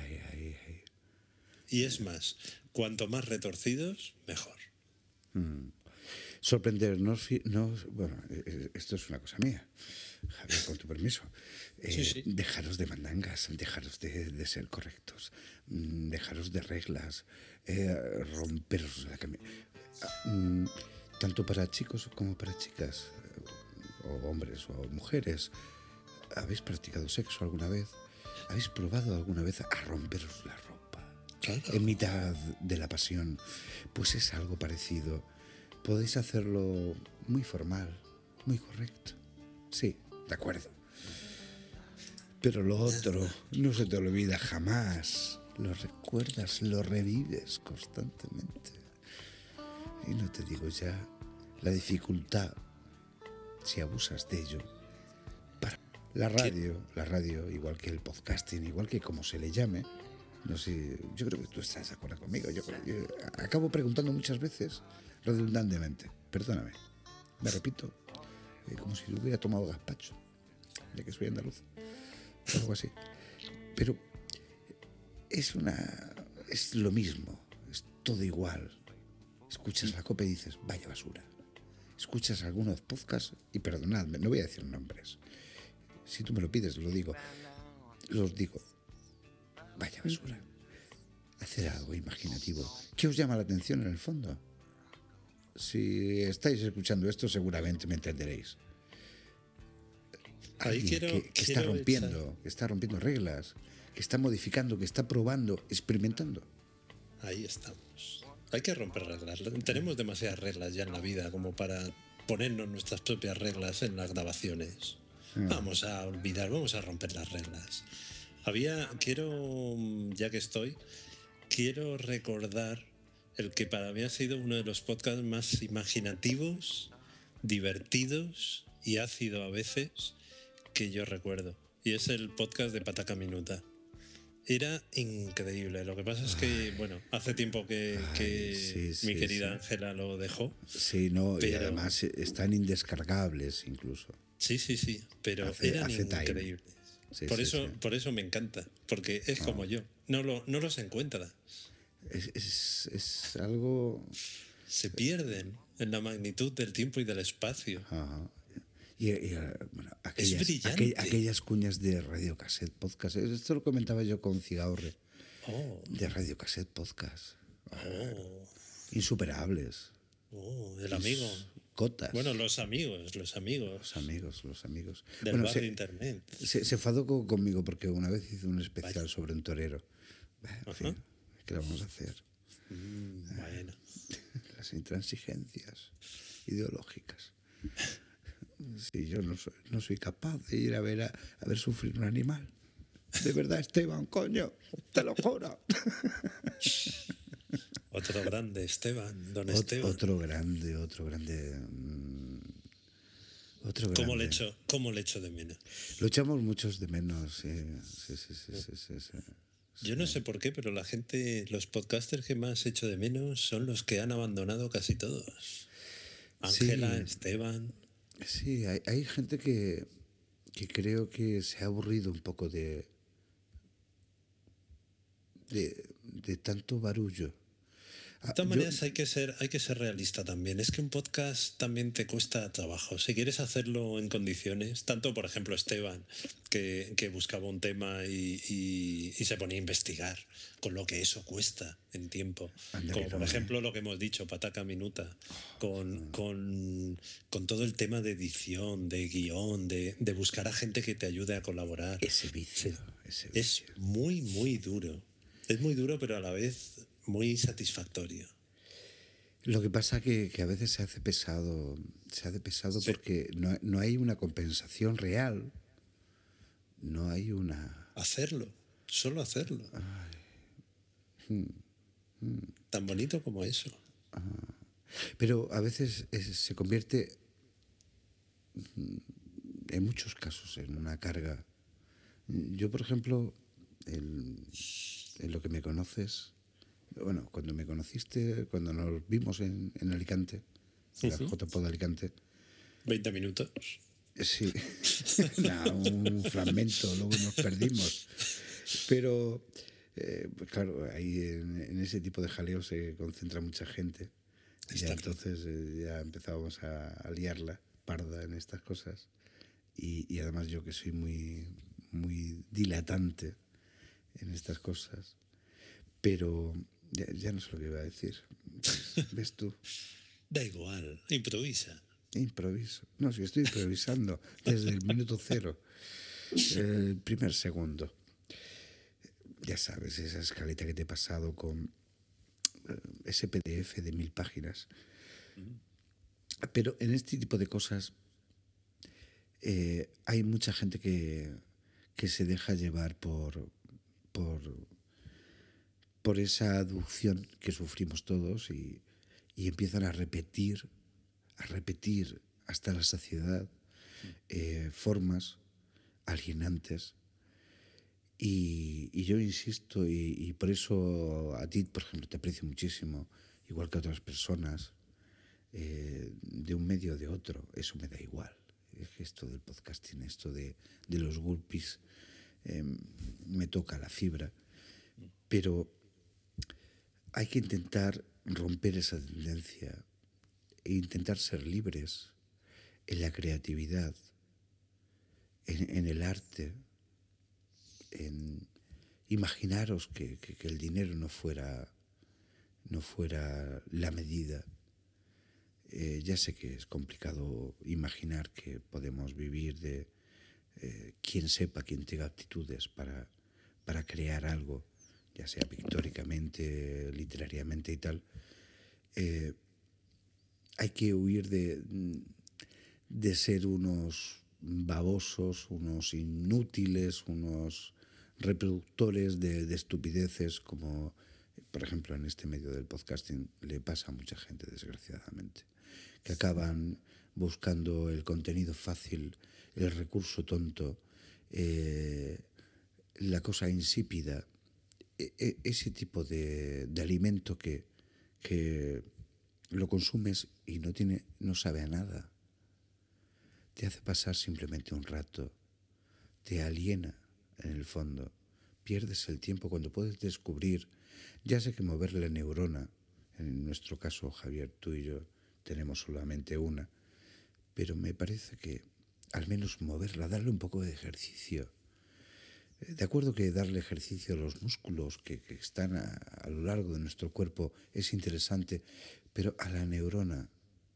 Y es más, cuanto más retorcidos, mejor. sorprendernos, bueno, esto es una cosa mía, Javier, con tu permiso. Sí. Dejaros de mandangas, dejaros de ser correctos, dejaros de reglas, romperos la camisa. Tanto para chicos como para chicas, o hombres o mujeres, ¿habéis practicado sexo alguna vez? ¿Habéis probado alguna vez a romperos la ropa? Claro. En mitad de la pasión, pues es algo parecido. Podéis hacerlo muy formal, muy correcto. Sí, de acuerdo. Pero lo otro no se te olvida jamás. Lo recuerdas, lo revives constantemente. Y no te digo ya la dificultad si abusas de ello. Para la radio, igual que el podcasting, igual que como se le llame, no sé, yo creo que tú estás de acuerdo conmigo. Yo acabo preguntando muchas veces redundantemente, perdóname, me repito, como si hubiera tomado gazpacho, ya que soy andaluz, o algo así. Pero es lo mismo, es todo igual. Escuchas la copa y dices, vaya basura. Escuchas algunos podcasts y perdonadme, no voy a decir nombres. Si tú me lo pides, los digo, vaya basura. Hacer algo imaginativo. ¿Qué os llama la atención en el fondo? Si estáis escuchando esto, seguramente me entenderéis. Alguien que está rompiendo reglas, que está modificando, que está probando, experimentando. Ahí estamos. Hay que romper reglas. Tenemos demasiadas reglas ya en la vida como para ponernos nuestras propias reglas en las grabaciones. Vamos a olvidar, vamos a romper las reglas. Ya que estoy, quiero recordar el que para mí ha sido uno de los podcasts más imaginativos, divertidos y ácido a veces que yo recuerdo. Y es el podcast de Pataca Minuta. Era increíble. Lo que pasa es que, bueno, hace tiempo que mi querida Ángela lo dejó. Sí, no, pero... y además están indescargables incluso. Sí, pero eran increíbles. Por eso me encanta, porque es como yo. No los encuentras. Es algo... Se pierden en la magnitud del tiempo y del espacio. Ajá. Y bueno, es brillante. Aquellas cuñas de Radio Cassette Podcast. Esto lo comentaba yo con Cigaurre. De Radio Cassette Podcast. Insuperables. El amigo. Cotas. Bueno, los amigos. Los amigos. Del bar de internet. Se enfadó conmigo porque una vez hizo un especial sobre un torero. En fin, ¿qué le vamos a hacer? Bueno. Las intransigencias ideológicas. Sí, yo no soy capaz de ir a ver sufrir un animal. De verdad, Esteban, coño, te lo juro. Otro grande, Esteban, don Esteban. Otro grande. ¿Cómo le echo de menos? Lo echamos muchos de menos, sí. Yo no sé por qué, pero la gente, los podcasters que más echo de menos son los que han abandonado casi todos. Ángela, Esteban. Sí, hay gente que creo que se ha aburrido un poco de tanto barullo. De todas maneras hay que ser realista también. Es que un podcast también te cuesta trabajo. Si quieres hacerlo en condiciones, tanto por ejemplo Esteban, que buscaba un tema y se ponía a investigar, con lo que eso cuesta en tiempo. Como por ejemplo lo que hemos dicho, Pataca Minuta, con todo el tema de edición, de guión, de buscar a gente que te ayude a colaborar. Ese vicio. Es muy, muy duro. Es muy duro, pero a la vez muy satisfactorio. Lo que pasa que a veces se hace pesado porque no hay una compensación real, no hay una... Solo hacerlo. Tan bonito como eso. Pero a veces se convierte, en muchos casos, en una carga. Yo, por ejemplo, en lo que me conoces... Bueno, cuando me conociste, cuando nos vimos en Alicante, en la JPod de Alicante. 20 minutos. Sí, un fragmento, luego nos perdimos. Pero, pues claro, ahí en ese tipo de jaleo se concentra mucha gente. Ya entonces ya empezábamos a liarla parda en estas cosas. Y además yo que soy muy dilatante en estas cosas. Pero ya no sé lo que iba a decir. ¿Ves tú? Da igual, improvisa. Improviso. No, si estoy improvisando desde el minuto cero. El primer segundo. Ya sabes, esa escaleta que te he pasado con ese PDF de 1000 páginas. Pero en este tipo de cosas hay mucha gente que se deja llevar por esa aducción que sufrimos todos y empiezan a repetir hasta la saciedad formas alienantes. Y yo insisto, y por eso a ti, por ejemplo, te aprecio muchísimo, igual que a otras personas, de un medio o de otro, eso me da igual. Esto del podcasting, esto de los gulpis, me toca la fibra. Pero hay que intentar romper esa tendencia e intentar ser libres en la creatividad, en el arte, en imaginaros que el dinero no fuera la medida. Ya sé que es complicado imaginar que podemos vivir de quien sepa, quien tenga aptitudes para crear algo, ya sea pictóricamente, literariamente y tal. Hay que huir de ser unos babosos, unos inútiles, unos reproductores de estupideces, como por ejemplo en este medio del podcasting le pasa a mucha gente, desgraciadamente, que acaban buscando el contenido fácil, el recurso tonto, la cosa insípida, ese tipo de alimento que lo consumes y no sabe a nada. Te hace pasar simplemente un rato, te aliena en el fondo, pierdes el tiempo cuando puedes descubrir, ya sé que mover la neurona, en nuestro caso Javier, tú y yo tenemos solamente una, pero me parece que al menos moverla, darle un poco de ejercicio. De acuerdo que darle ejercicio a los músculos que están a lo largo de nuestro cuerpo es interesante, pero a la neurona,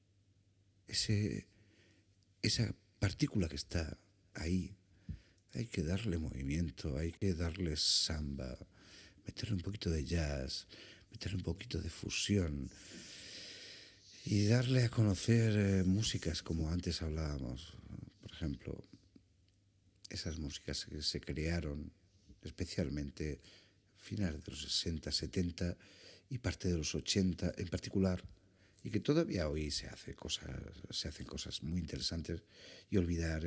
esa partícula que está ahí, hay que darle movimiento, hay que darle samba, meterle un poquito de jazz, meterle un poquito de fusión y darle a conocer músicas como antes hablábamos. Por ejemplo, esas músicas que se crearon especialmente a finales de los 60, 70 y parte de los 80 en particular, y que todavía hoy se hacen cosas muy interesantes, y olvidar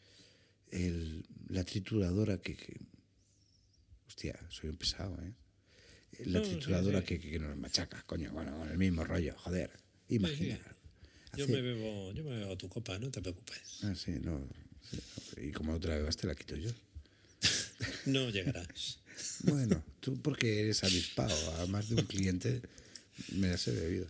la trituradora que hostia, soy un pesado, la trituradora Sí. que nos machaca, coño, bueno, con el mismo rollo, joder, imaginar. Sí. Yo me bebo tu copa, no te preocupes. Ah, sí, no. Sí, y como otra bebas te la quito yo. No llegarás. Bueno, tú porque eres avispado, a más de un cliente me las he bebido.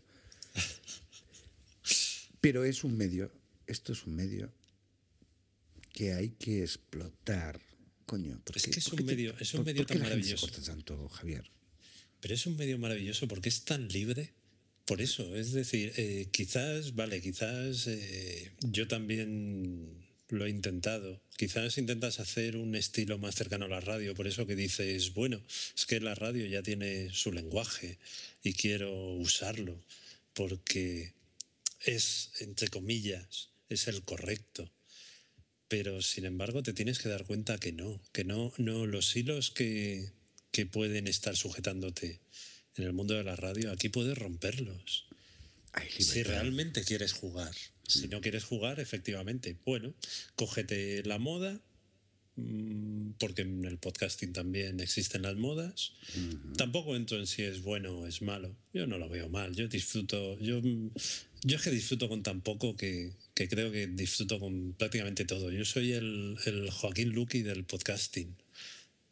Pero es un medio, esto es un medio que hay que explotar, coño. Es que es un medio ¿por qué tan la gente se maravilloso. corta tanto, Javier? Pero es un medio maravilloso porque es tan libre. Por eso, es decir, quizás yo también lo he intentado. Quizás intentas hacer un estilo más cercano a la radio, por eso que dices, bueno, es que la radio ya tiene su lenguaje y quiero usarlo porque es, entre comillas, es el correcto. Pero sin embargo te tienes que dar cuenta que no, los hilos que pueden estar sujetándote en el mundo de la radio, aquí puedes romperlos. Si realmente quieres jugar. Si no quieres jugar, efectivamente, bueno, cógete la moda, porque en el podcasting también existen las modas. Tampoco entro en si es bueno o es malo. Yo no lo veo mal. Yo disfruto. Yo es que disfruto con tan poco que creo que disfruto con prácticamente todo. Yo soy el Joaquín Luqui del podcasting.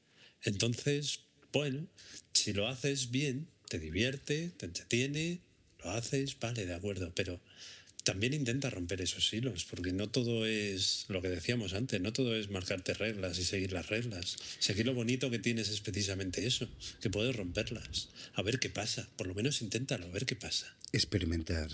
Entonces, bueno, si lo haces bien, te divierte, te entretiene lo haces, vale, de acuerdo, pero también intenta romper esos hilos, porque no todo es lo que decíamos antes, no todo es marcarte reglas y seguir las reglas. Si aquí lo bonito que tienes es precisamente eso, que puedes romperlas, a ver qué pasa, por lo menos inténtalo, a ver qué pasa. Experimentar,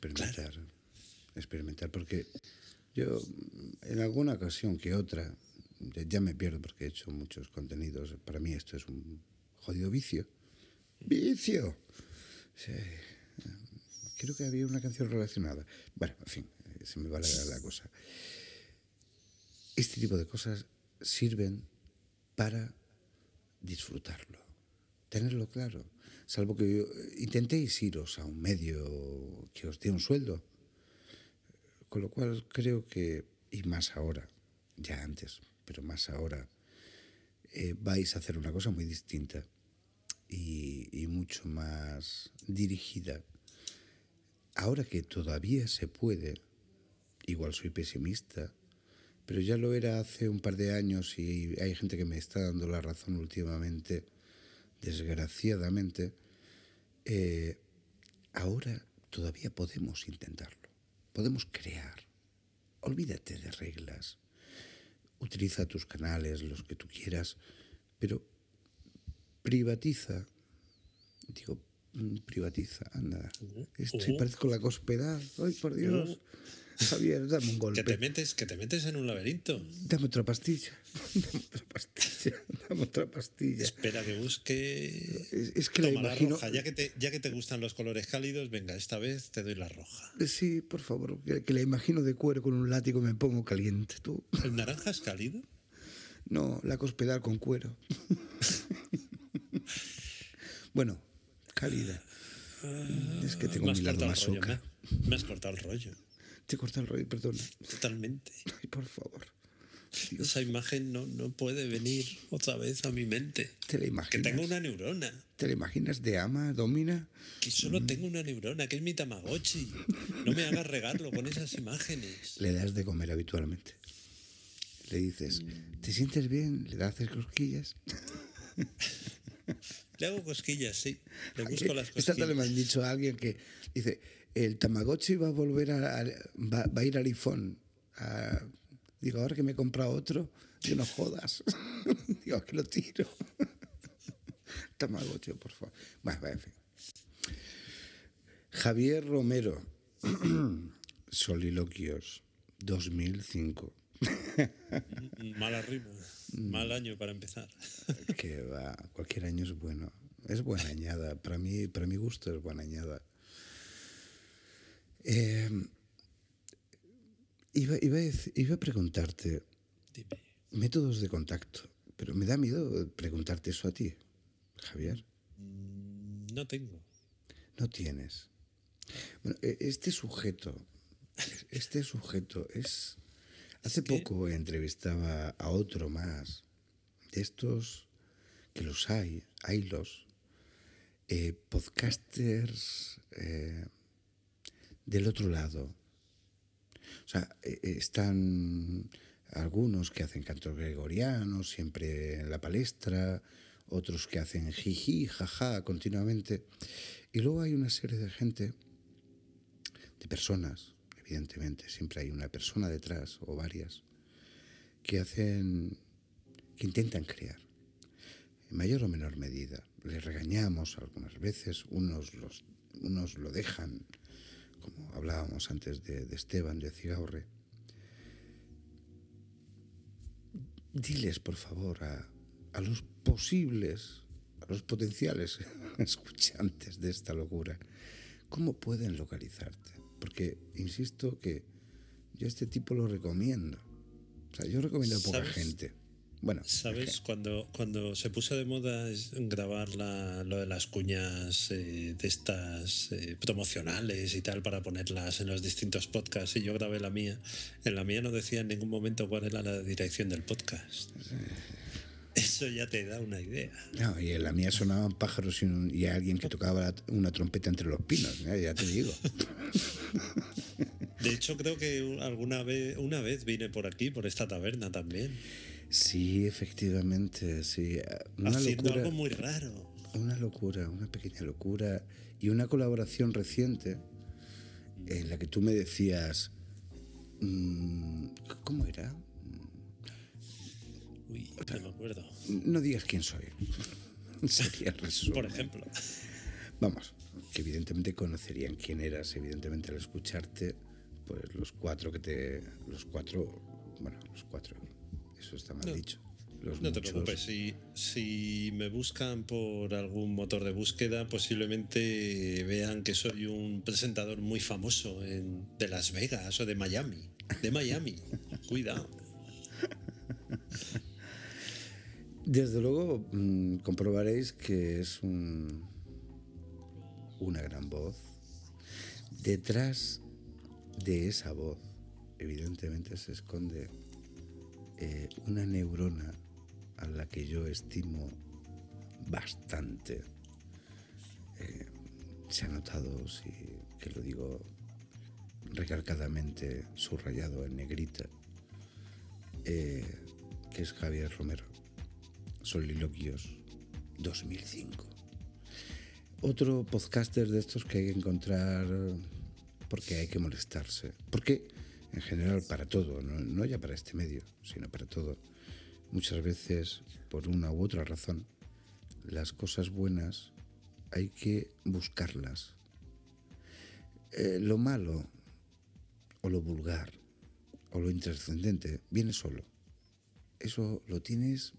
porque yo en alguna ocasión que otra, ya me pierdo porque he hecho muchos contenidos, para mí esto es un jodido vicio. ¡Vicio! Sí. Creo que había una canción relacionada. Bueno, en fin, se me va la cosa. Este tipo de cosas sirven para disfrutarlo, tenerlo claro. Salvo que intentéis iros a un medio que os dé un sueldo. Con lo cual creo que, y más ahora, ya antes, pero más ahora, vais a hacer una cosa muy distinta y mucho más dirigida. Ahora que todavía se puede, igual soy pesimista, pero ya lo era hace un par de años y hay gente que me está dando la razón últimamente, desgraciadamente, ahora todavía podemos intentarlo, podemos crear. Olvídate de reglas, utiliza tus canales, los que tú quieras, pero privatiza, anda. Parezco la cospedad. Ay, por Dios. Javier, dame un golpe. Que te metes en un laberinto. Dame otra pastilla. Dame otra pastilla. Espera que busque. Es que la imagino. Roja. Ya que te gustan los colores cálidos, venga, esta vez te doy la roja. Sí, por favor, que la imagino de cuero con un látigo y me pongo caliente, tú. ¿El naranja es cálido? No, la cospedal con cuero. Bueno, cálida. Es que tengo mi lado masoca. Me has cortado el rollo. Te he cortado el rollo, perdona. Totalmente. Ay, por favor. Dios. Esa imagen no puede venir otra vez a mi mente. ¿Te la imaginas? Que tengo una neurona. ¿Te la imaginas de ama, domina? Que solo tengo una neurona, que es mi Tamagotchi. No me hagas regarlo con esas imágenes. Le das de comer habitualmente. Le dices, ¿te sientes bien? ¿Le das cosquillas? Le hago cosquillas, sí. Le busco las cosquillas. Esta tarde me han dicho a alguien que dice, el Tamagotchi va a volver va a ir al iPhone. Digo, ahora que me he comprado otro, que no jodas. Digo, que lo tiro. Tamagotchi, por favor. Bueno, en fin. Javier Romero, Soliloquios, 2005. Mala rima, mal año para empezar. Que va, cualquier año es bueno. Es buena añada. Para mi gusto es buena añada. Iba a preguntarte. Dime. Métodos de contacto, pero me da miedo preguntarte eso a ti, Javier. No tengo. No tienes. Bueno, este sujeto es... Hace poco entrevistaba a otro más de estos que los haylos, podcasters del otro lado. O sea, están algunos que hacen cantos gregorianos siempre en la palestra, otros que hacen jiji, jaja continuamente. Y luego hay una serie de gente, de personas, evidentemente, siempre hay una persona detrás o varias, que intentan crear, en mayor o menor medida. Les regañamos algunas veces, unos lo dejan, como hablábamos antes de Esteban de Cigaurre. Diles, por favor, a los potenciales escuchantes de esta locura, ¿cómo pueden localizarte? Porque, insisto, que yo a este tipo lo recomiendo. O sea, yo recomiendo a poca gente. Bueno, ¿sabes? Cuando se puso de moda grabar lo de las cuñas de estas promocionales y tal para ponerlas en los distintos podcasts, y yo grabé la mía, en la mía no decía en ningún momento cuál era la dirección del podcast. Eso ya te da una idea. No, y en la mía sonaban pájaros y alguien que tocaba una trompeta entre los pinos, ya te digo. De hecho, creo que una vez vine por aquí, por esta taberna también. Sí, efectivamente, sí. Haciendo algo muy raro. una pequeña locura y una colaboración reciente en la que tú me decías, ¿cómo era? Uy, no me acuerdo. No digas quién soy. Sería el resumen. Por ejemplo. Vamos, que evidentemente conocerían quién eras, evidentemente al escucharte, pues los cuatro, eso está mal dicho. No te preocupes, si me buscan por algún motor de búsqueda, posiblemente vean que soy un presentador muy famoso de Las Vegas o de Miami. De Miami, cuidado. Desde luego comprobaréis que es una gran voz. Detrás de esa voz, evidentemente, se esconde una neurona a la que yo estimo bastante. Se ha notado, sí, que lo digo recalcadamente, subrayado en negrita, que es Javier Romero. Soliloquios 2005. Otro podcaster de estos que hay que encontrar porque hay que molestarse. Porque, en general, para todo, no ya para este medio, sino para todo, muchas veces, por una u otra razón, las cosas buenas hay que buscarlas. Lo malo, o lo vulgar, o lo intrascendente, viene solo. Eso lo tienes,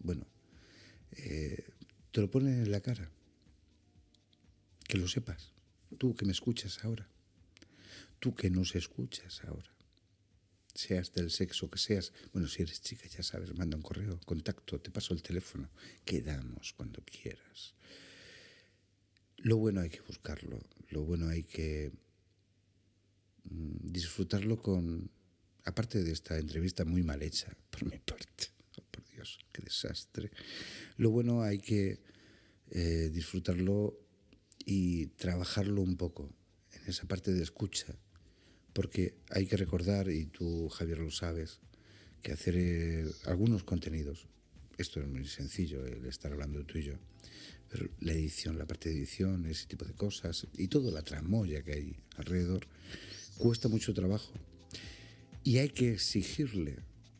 te lo ponen en la cara. Que lo sepas. Tú que me escuchas ahora. Tú que nos escuchas ahora. Seas del sexo que seas. Bueno, si eres chica, ya sabes, manda un correo, contacto, te paso el teléfono. Quedamos cuando quieras. Lo bueno hay que buscarlo. Lo bueno hay que disfrutarlo con... Aparte de esta entrevista muy mal hecha, por mi parte. Oh, por Dios, qué desastre. Lo bueno hay que disfrutarlo y trabajarlo un poco en esa parte de escucha, porque hay que recordar, y tú, Javier, lo sabes, que hacer algunos contenidos, esto es muy sencillo, el estar hablando tú y yo, pero la edición, la parte de edición, ese tipo de cosas y toda la tramoya que hay alrededor, cuesta mucho trabajo y hay que exigirle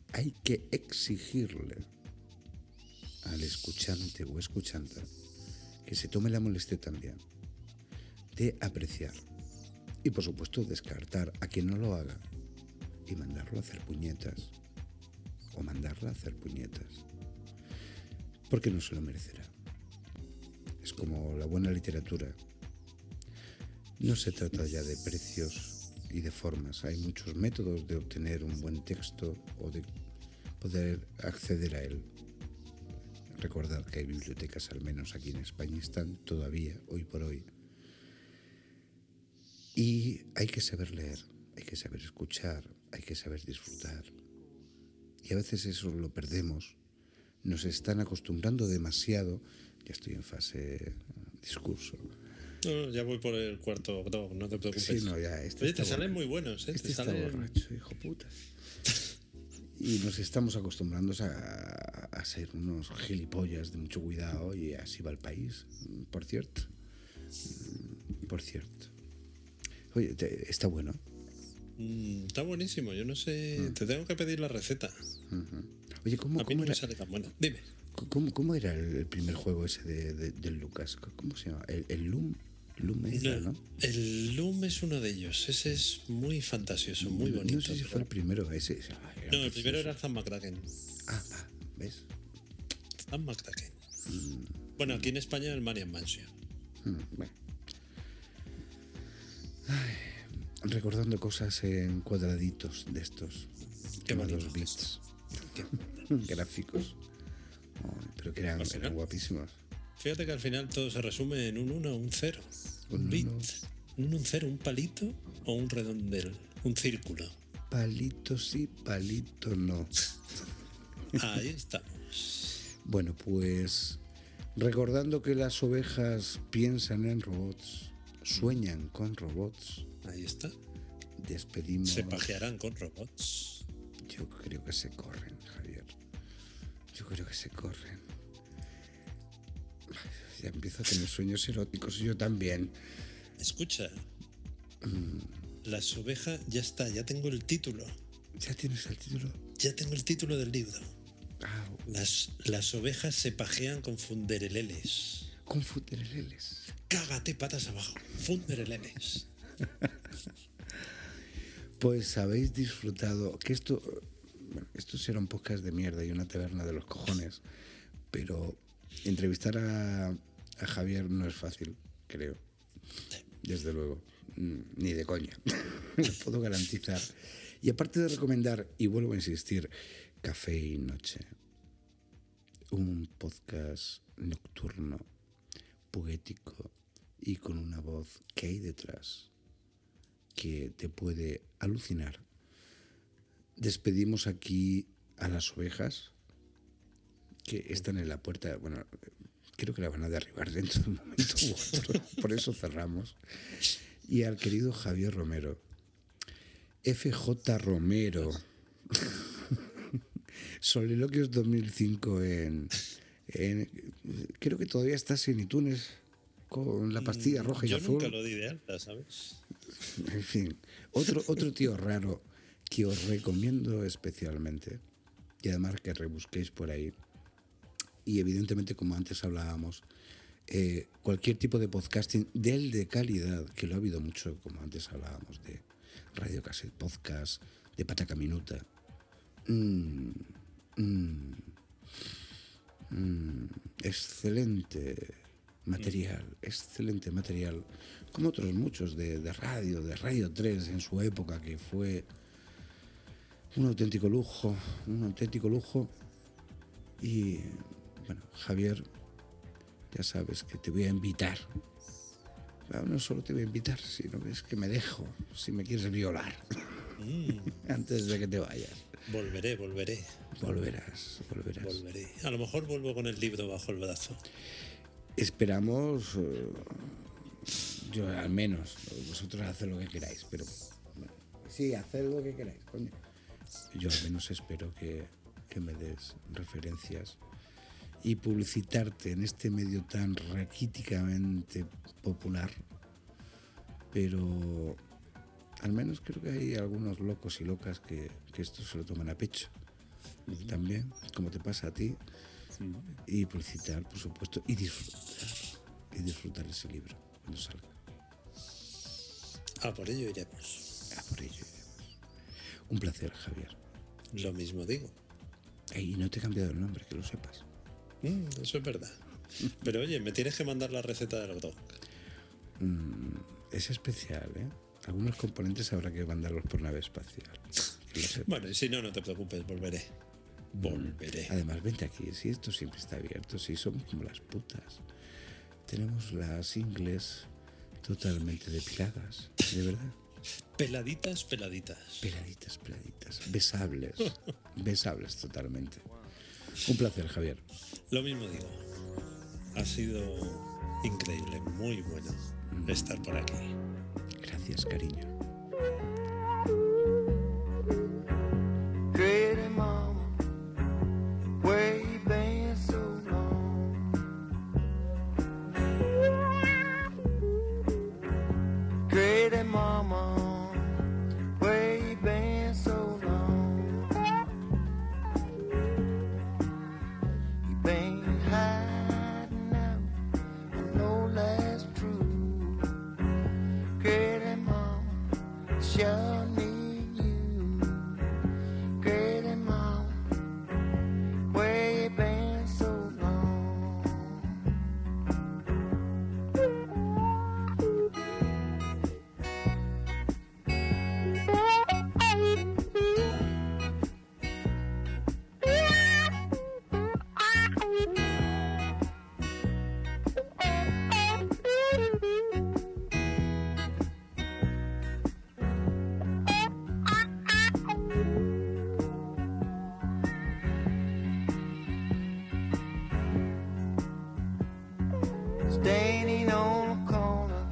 al escuchante o escuchanta que se tome la molestia también de apreciar y, por supuesto, descartar a quien no lo haga y mandarlo a hacer puñetas o mandarla a hacer puñetas, porque no se lo merecerá. Es como la buena literatura. No se trata ya de precios y de formas. Hay muchos métodos de obtener un buen texto o de poder acceder a él. Recordad que hay bibliotecas, al menos aquí en España, están todavía, hoy por hoy. Y hay que saber leer, hay que saber escuchar, hay que saber disfrutar. Y a veces eso lo perdemos. Nos están acostumbrando demasiado. Ya estoy en fase discurso. No, ya voy por el cuarto dog, no te preocupes. Sí, no, ya, Oye, te salen muy buenos, ¿eh? Este está borracho, hijo puta. Y nos estamos acostumbrando a ser unos gilipollas de mucho cuidado, y así va el país, por cierto. Oye, está bueno. Está buenísimo, yo no sé, te tengo que pedir la receta. Oye, ¿cómo no era? Me sale tan buena. Dime. ¿Cómo era el primer juego ese del Lucas? ¿Cómo se llama? El Loom. Loom era, ¿no? El Loom es uno de ellos. Ese es muy fantasioso, muy bonito. No sé si fue el primero. Ese no, el primero era Zan McCracken. ¿Ves? Zan McCracken. Bueno, aquí en España el Marian Mansion. Bueno. Recordando cosas en cuadraditos de estos. Qué llamados bits. Gráficos. Pero que eran guapísimos. Fíjate que al final todo se resume en un 1 o un 0. Un bit. Un 0, un palito o un redondel. Un círculo. Palito sí, palito no. Ahí estamos. Bueno, pues recordando que las ovejas piensan en robots, sueñan con robots. Ahí está. Despedimos. Se pajearán con robots. Yo creo que se corren, Javier. Yo creo que se corren. ya empiezo a tener sueños eróticos y yo también. Escucha, Las ovejas, ya está, ya tengo el título. ¿Ya tienes el título? Ya tengo el título del libro. Ah, Las ovejas se pajean con fundereleles. con fundereleles. Cágate patas abajo, fundereleles. Pues habéis disfrutado, que esto será un podcast de mierda y una taberna de los cojones, pero entrevistar a Javier no es fácil, creo, desde luego, ni de coña, lo puedo garantizar. Y aparte de recomendar, y vuelvo a insistir, Café y Noche, un podcast nocturno, poético y con una voz que hay detrás que te puede alucinar. Despedimos aquí a las ovejas que están en la puerta. Bueno, creo que la van a derribar dentro de un momento u otro, por eso cerramos. Y al querido Javier Romero, FJ Romero, Soliloquios 2005 en creo que todavía estás en iTunes con la pastilla roja y yo azul. Yo nunca lo di de alta, ¿sabes? En fin, otro tío raro que os recomiendo especialmente, y además que rebusquéis por ahí, y evidentemente, como antes hablábamos, cualquier tipo de podcasting del de calidad, que lo ha habido mucho, como antes hablábamos de Radio Cassette Podcast, de Pataca Minuta. Excelente material, como otros muchos de Radio 3 en su época, que fue un auténtico lujo. Y bueno, Javier, ya sabes que te voy a invitar. No solo te voy a invitar, sino que es que me dejo, si me quieres violar, antes de que te vayas. Volveré. Volverás. Volveré. A lo mejor vuelvo con el libro bajo el brazo. Esperamos, yo al menos, vosotros haced lo que queráis, pero bueno, sí, haced lo que queráis, coño. Yo al menos espero que me des referencias y publicitarte en este medio tan raquíticamente popular, pero al menos creo que hay algunos locos y locas que esto se lo toman a pecho. También, como te pasa a ti, y publicitar, por supuesto, y disfrutar ese libro cuando salga. A por ello iremos. Un placer, Javier. Lo mismo digo. Y no te he cambiado el nombre, que lo sepas. Eso es verdad. Pero oye, me tienes que mandar la receta del hot dog. Es especial, ¿eh? Algunos componentes habrá que mandarlos por nave espacial. Bueno, y si no, no te preocupes, volveré. Además, vente aquí, si esto siempre está abierto, si somos como las putas. Tenemos las ingles totalmente depiladas, de verdad. Peladitas. Besables totalmente. Un placer, Javier. Lo mismo digo. Ha sido increíble, muy bueno estar por aquí. Gracias, cariño. Pretty mama, where you been so long? Pretty mama, where you been so long? You been hiding out, I know that's true. Pretty mama, sure need you. Pretty mama, where you been so long? Standing on a corner,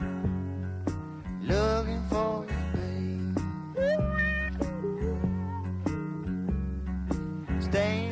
looking for you, babe. Standing